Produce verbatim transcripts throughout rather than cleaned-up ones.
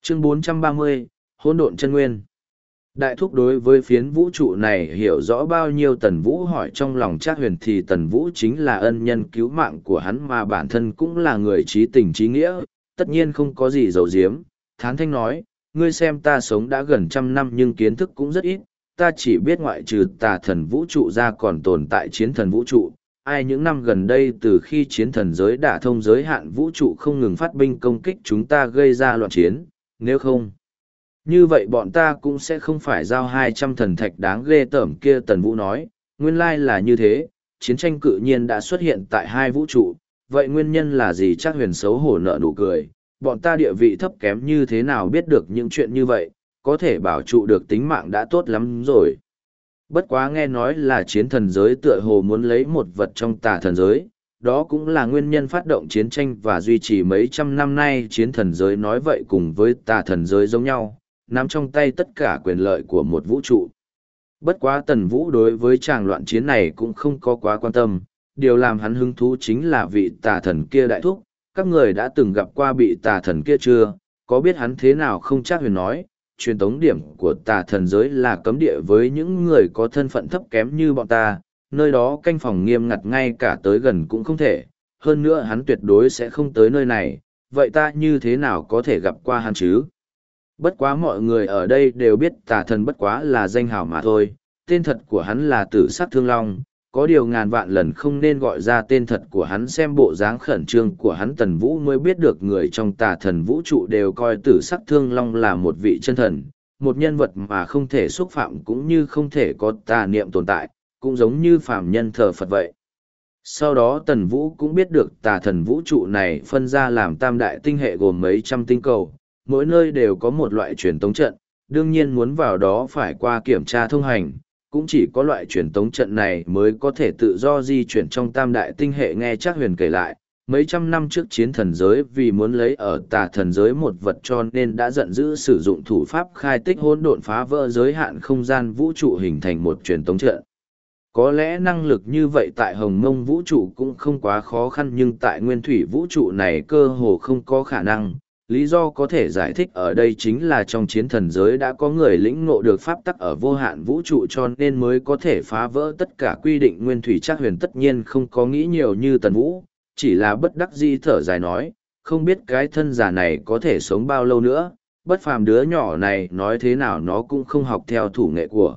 Chương bốn trăm ba mươi, Hỗn độn chân nguyên. Đại thúc đối với phiến vũ trụ này hiểu rõ bao nhiêu. Tần Vũ hỏi trong lòng Trác Huyền thì Tần Vũ chính là ân nhân cứu mạng của hắn mà bản thân cũng là người trí tình trí nghĩa, tất nhiên không có gì giấu giếm. Thán thanh nói, ngươi xem ta sống đã gần trăm năm nhưng kiến thức cũng rất ít, ta chỉ biết ngoại trừ tà thần vũ trụ ra còn tồn tại chiến thần vũ trụ. Ai những năm gần đây từ khi chiến thần giới đả thông giới hạn vũ trụ không ngừng phát binh công kích chúng ta gây ra loạn chiến, nếu không như vậy bọn ta cũng sẽ không phải giao hai trăm thần thạch đáng ghê tởm kia. Tần Vũ nói, nguyên lai là như thế, chiến tranh cự nhiên đã xuất hiện tại hai vũ trụ, vậy nguyên nhân là gì? Trác Huyền xấu hổ nở nụ cười, bọn ta địa vị thấp kém như thế nào biết được những chuyện như vậy, có thể bảo trụ được tính mạng đã tốt lắm rồi. Bất quá nghe nói là chiến thần giới tựa hồ muốn lấy một vật trong tà thần giới, đó cũng là nguyên nhân phát động chiến tranh và duy trì mấy trăm năm nay. Chiến thần giới nói vậy cùng với tà thần giới giống nhau, nắm trong tay tất cả quyền lợi của một vũ trụ. Bất quá Tần Vũ đối với tràng loạn chiến này cũng không có quá quan tâm, điều làm hắn hứng thú chính là vị tà thần kia. Đại thúc, các người đã từng gặp qua bị tà thần kia chưa, có biết hắn thế nào không? Trác Huyền nói, truyền tống điểm của tà thần giới là cấm địa với những người có thân phận thấp kém như bọn ta, nơi đó canh phòng nghiêm ngặt ngay cả tới gần cũng không thể, hơn nữa hắn tuyệt đối sẽ không tới nơi này, vậy ta như thế nào có thể gặp qua hắn chứ? Bất quá mọi người ở đây đều biết tà thần bất quá là danh hào mà thôi, tên thật của hắn là Tử Sắc Thương Long, có điều ngàn vạn lần không nên gọi ra tên thật của hắn. Xem bộ dáng khẩn trương của hắn Tần Vũ mới biết được người trong tà thần vũ trụ đều coi Tử Sắc Thương Long là một vị chân thần, một nhân vật mà không thể xúc phạm cũng như không thể có tà niệm tồn tại, cũng giống như phàm nhân thờ Phật vậy. Sau đó Tần Vũ cũng biết được tà thần vũ trụ này phân ra làm tam đại tinh hệ gồm mấy trăm tinh cầu, mỗi nơi đều có một loại truyền tống trận, đương nhiên muốn vào đó phải qua kiểm tra thông hành, cũng chỉ có loại truyền tống trận này mới có thể tự do di chuyển trong tam đại tinh hệ. Nghe Trác Huyền kể lại, mấy trăm năm trước chiến thần giới vì muốn lấy ở tà thần giới một vật cho nên đã giận dữ sử dụng thủ pháp khai tích hỗn độn phá vỡ giới hạn không gian vũ trụ hình thành một truyền tống trận. Có lẽ năng lực như vậy tại Hồng Mông vũ trụ cũng không quá khó khăn nhưng tại Nguyên Thủy vũ trụ này cơ hồ không có khả năng. Lý do có thể giải thích ở đây chính là trong chiến thần giới đã có người lĩnh ngộ được pháp tắc ở vô hạn vũ trụ cho nên mới có thể phá vỡ tất cả quy định. Nguyên Thủy Trác Huyền tất nhiên không có nghĩ nhiều như Tần Vũ, chỉ là bất đắc dĩ thở dài nói, không biết cái thân già này có thể sống bao lâu nữa, bất phàm đứa nhỏ này nói thế nào nó cũng không học theo thủ nghệ của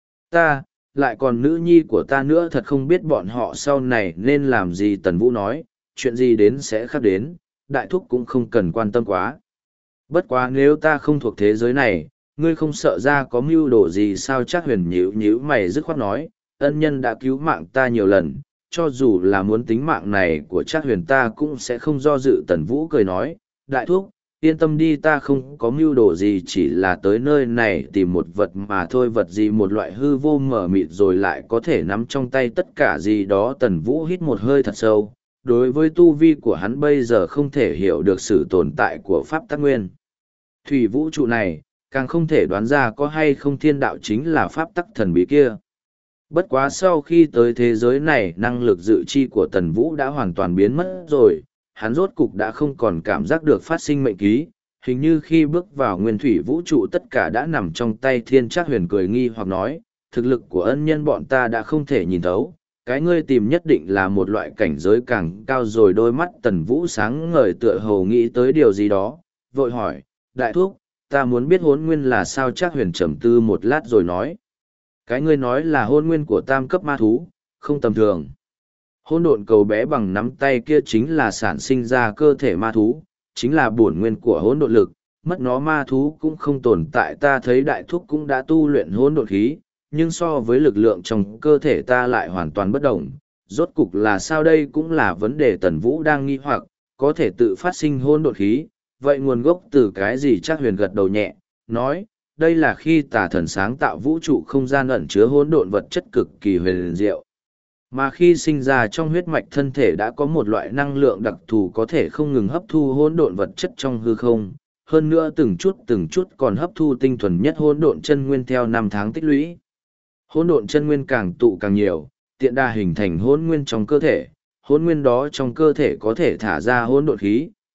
ta, lại còn nữ nhi của ta nữa, thật không biết bọn họ sau này nên làm gì. Tần Vũ nói, chuyện gì đến sẽ khắc đến, đại thúc cũng không cần quan tâm quá. Bất quá nếu ta không thuộc thế giới này, ngươi không sợ ra có mưu đồ gì sao? Trác Huyền nhíu nhíu mày dứt khoát nói, ân nhân đã cứu mạng ta nhiều lần, cho dù là muốn tính mạng này của Trác Huyền ta cũng sẽ không do dự. Tần Vũ cười nói, đại thúc, yên tâm đi, ta không có mưu đồ gì, chỉ là tới nơi này tìm một vật mà thôi. Vật gì? Một loại hư vô mở mịt rồi lại có thể nắm trong tay tất cả gì đó. Tần Vũ hít một hơi thật sâu, đối với tu vi của hắn bây giờ không thể hiểu được sự tồn tại của pháp tắc nguyên thủy vũ trụ này, càng không thể đoán ra có hay không thiên đạo chính là pháp tắc thần bí kia. Bất quá sau khi tới thế giới này, năng lực dự chi của Tần Vũ đã hoàn toàn biến mất rồi, hắn rốt cục đã không còn cảm giác được phát sinh mệnh ký, hình như khi bước vào nguyên thủy vũ trụ tất cả đã nằm trong tay. Thiên Trác Huyền cười nghi hoặc nói, thực lực của ân nhân bọn ta đã không thể nhìn thấu, cái ngươi tìm nhất định là một loại cảnh giới càng cao rồi. Đôi mắt Tần Vũ sáng ngời tựa hồ nghĩ tới điều gì đó, vội hỏi, đại thúc, ta muốn biết hỗn nguyên là sao? Trác Huyền trầm tư một lát rồi nói, cái ngươi nói là hỗn nguyên của tam cấp ma thú, không tầm thường. Hỗn độn cầu bé bằng nắm tay kia chính là sản sinh ra cơ thể ma thú, chính là bổn nguyên của hỗn độn lực, mất nó ma thú cũng không tồn tại. Ta thấy đại thúc cũng đã tu luyện hỗn độn khí, nhưng so với lực lượng trong cơ thể ta lại hoàn toàn bất động. Rốt cục là sao đây cũng là vấn đề Tần Vũ đang nghi hoặc, có thể tự phát sinh hỗn độn khí, vậy nguồn gốc từ cái gì? Trác Huyền gật đầu nhẹ, nói, đây là khi tà thần sáng tạo vũ trụ không gian ẩn chứa hỗn độn vật chất cực kỳ huyền diệu. Mà khi sinh ra trong huyết mạch thân thể đã có một loại năng lượng đặc thù có thể không ngừng hấp thu hỗn độn vật chất trong hư không, hơn nữa từng chút từng chút còn hấp thu tinh thuần nhất hỗn độn chân nguyên theo năm tháng tích lũy. Hỗn độn chân nguyên càng tụ càng nhiều, tiện đa hình thành hỗn nguyên trong cơ thể, hỗn nguyên đó trong cơ thể có thể thả ra hỗn độn khí,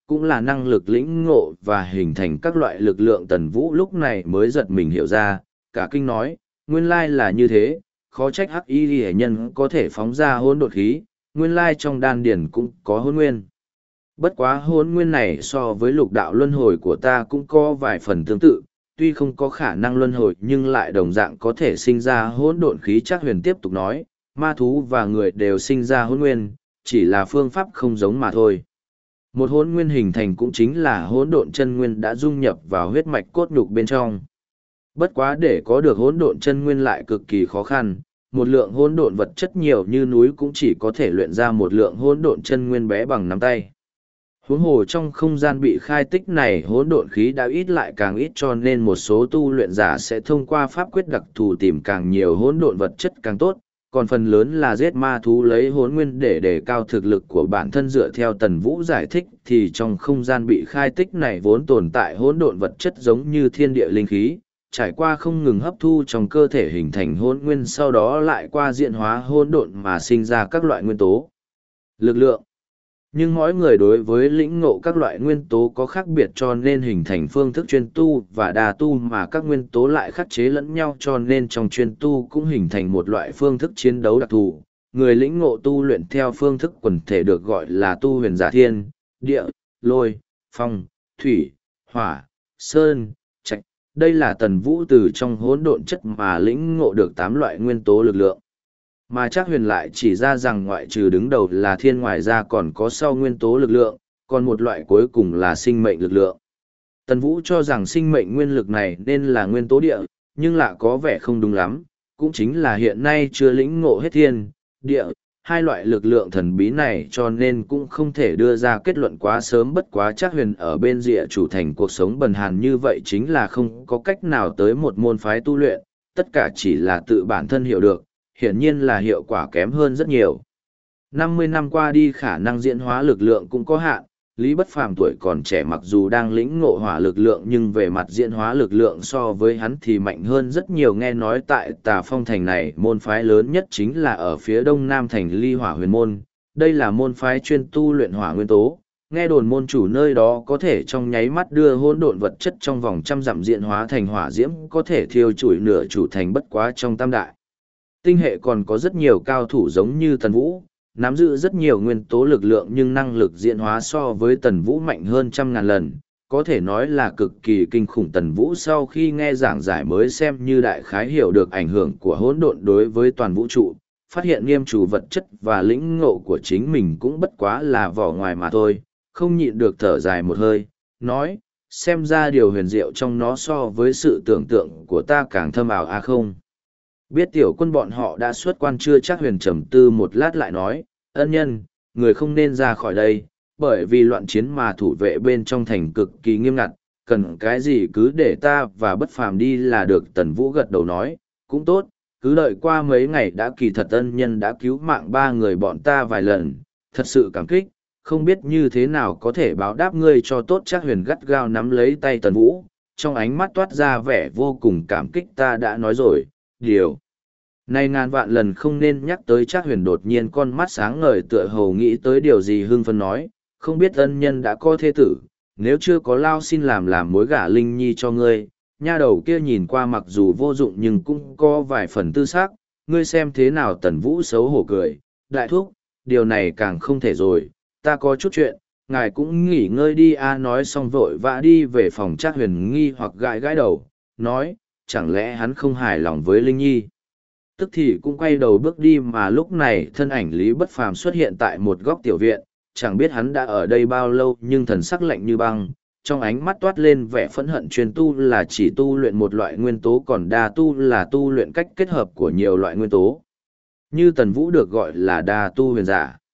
cũng là năng lực lĩnh ngộ và hình thành các loại lực lượng. Tần Vũ lúc này mới giật mình hiểu ra, cả kinh nói, nguyên lai là như thế, khó trách hắc y hệ nhân có thể phóng ra hỗn độn khí, nguyên lai trong đan điển cũng có hỗn nguyên. Bất quá hỗn nguyên này so với lục đạo luân hồi của ta cũng có vài phần tương tự, tuy không có khả năng luân hồi nhưng lại đồng dạng có thể sinh ra hỗn độn khí. Trác Huyền tiếp tục nói, ma thú và người đều sinh ra hỗn nguyên, chỉ là phương pháp không giống mà thôi. Một hỗn nguyên hình thành cũng chính là hỗn độn chân nguyên đã dung nhập vào huyết mạch cốt nhục bên trong. Bất quá để có được hỗn độn chân nguyên lại cực kỳ khó khăn, một lượng hỗn độn vật chất nhiều như núi cũng chỉ có thể luyện ra một lượng hỗn độn chân nguyên bé bằng nắm tay. Huống hồ trong không gian bị khai tích này hỗn độn khí đã ít lại càng ít, cho nên một số tu luyện giả sẽ thông qua pháp quyết đặc thù tìm càng nhiều hỗn độn vật chất càng tốt, còn phần lớn là giết ma thú lấy hỗn nguyên để đề cao thực lực của bản thân. Dựa theo Tần Vũ giải thích thì trong không gian bị khai tích này vốn tồn tại hỗn độn vật chất giống như thiên địa linh khí, trải qua không ngừng hấp thu trong cơ thể hình thành hỗn nguyên, sau đó lại qua diễn hóa hỗn độn mà sinh ra các loại nguyên tố lực lượng. Nhưng mỗi người đối với lĩnh ngộ các loại nguyên tố có khác biệt, cho nên hình thành phương thức chuyên tu và đà tu mà các nguyên tố lại khắc chế lẫn nhau, cho nên trong chuyên tu cũng hình thành một loại phương thức chiến đấu đặc thù. Người lĩnh ngộ tu luyện theo phương thức quần thể được gọi là tu huyền giả thiên, địa, lôi, phong, thủy, hỏa, sơn, trạch. Đây là Tần Vũ từ trong hỗn độn chất mà lĩnh ngộ được tám loại nguyên tố lực lượng. Mà Trác Huyền lại chỉ ra rằng ngoại trừ đứng đầu là thiên, ngoài ra còn có sau nguyên tố lực lượng, còn một loại cuối cùng là sinh mệnh lực lượng. Tần Vũ cho rằng sinh mệnh nguyên lực này nên là nguyên tố địa, nhưng lạ có vẻ không đúng lắm, cũng chính là hiện nay chưa lĩnh ngộ hết thiên, địa, hai loại lực lượng thần bí này, cho nên cũng không thể đưa ra kết luận quá sớm. Bất quá Trác Huyền ở bên Địa chủ thành cuộc sống bần hàn như vậy chính là không có cách nào tới một môn phái tu luyện, tất cả chỉ là tự bản thân hiểu được, hiển nhiên là hiệu quả kém hơn rất nhiều. năm mươi năm qua đi, khả năng diễn hóa lực lượng cũng có hạn, Lý Bất Phàm tuổi còn trẻ mặc dù đang lĩnh ngộ hỏa lực lượng nhưng về mặt diễn hóa lực lượng so với hắn thì mạnh hơn rất nhiều. Nghe nói tại Tà Phong thành này môn phái lớn nhất chính là ở phía đông nam thành Ly Hỏa Huyền môn, đây là môn phái chuyên tu luyện hỏa nguyên tố. Nghe đồn môn chủ nơi đó có thể trong nháy mắt đưa hỗn độn vật chất trong vòng trăm dặm diễn hóa thành hỏa diễm, có thể thiêu chủi nửa chủ thành. Bất quá trong tam đại tinh hệ còn có rất nhiều cao thủ giống như Tần Vũ, nắm giữ rất nhiều nguyên tố lực lượng nhưng năng lực diễn hóa so với Tần Vũ mạnh hơn trăm ngàn lần, có thể nói là cực kỳ kinh khủng. Tần Vũ sau khi nghe giảng giải mới xem như đại khái hiểu được ảnh hưởng của hỗn độn đối với toàn vũ trụ, phát hiện nghiêm chủ vật chất và lĩnh ngộ của chính mình cũng bất quá là vỏ ngoài mà thôi, không nhịn được thở dài một hơi, nói, xem ra điều huyền diệu trong nó so với sự tưởng tượng của ta càng thâm ảo a không. Biết tiểu quân bọn họ đã xuất quan chưa? Trác Huyền trầm tư một lát lại nói, ân nhân, người không nên ra khỏi đây, bởi vì loạn chiến mà thủ vệ bên trong thành cực kỳ nghiêm ngặt, cần cái gì cứ để ta và Bất Phàm đi là được. Tần Vũ gật đầu nói, cũng tốt, cứ đợi qua mấy ngày đã. Kỳ thật ân nhân đã cứu mạng ba người bọn ta vài lần, thật sự cảm kích, không biết như thế nào có thể báo đáp ngươi cho tốt. Trác Huyền gắt gao nắm lấy tay Tần Vũ, trong ánh mắt toát ra vẻ vô cùng cảm kích. Ta đã nói rồi, điều này ngàn vạn lần không nên nhắc tới. Trác Huyền đột nhiên con mắt sáng ngời tựa hồ nghĩ tới điều gì, hưng phấn nói, không biết ân nhân đã có thê tử, nếu chưa có lao xin làm làm mối gả Linh Nhi cho ngươi. Nha đầu kia nhìn qua mặc dù vô dụng nhưng cũng có vài phần tư xác, ngươi xem thế nào? Tần Vũ xấu hổ cười, đại thúc, điều này càng không thể rồi, ta có chút chuyện, ngài cũng nghỉ ngơi đi a. Nói xong vội vã đi về phòng. Trác Huyền nghi hoặc gãi gãi đầu, nói, chẳng lẽ hắn không hài lòng với Linh Nhi? Tức thì cũng quay đầu bước đi. Mà lúc này thân ảnh Lý Bất Phàm xuất hiện tại một góc tiểu viện, chẳng biết hắn đã ở đây bao lâu nhưng thần sắc lạnh như băng, trong ánh mắt toát lên vẻ phẫn hận. Truyền tu là chỉ tu luyện một loại nguyên tố, còn đa tu là tu luyện cách kết hợp của nhiều loại nguyên tố. Như Tần Vũ được gọi là đa tu huyền giả.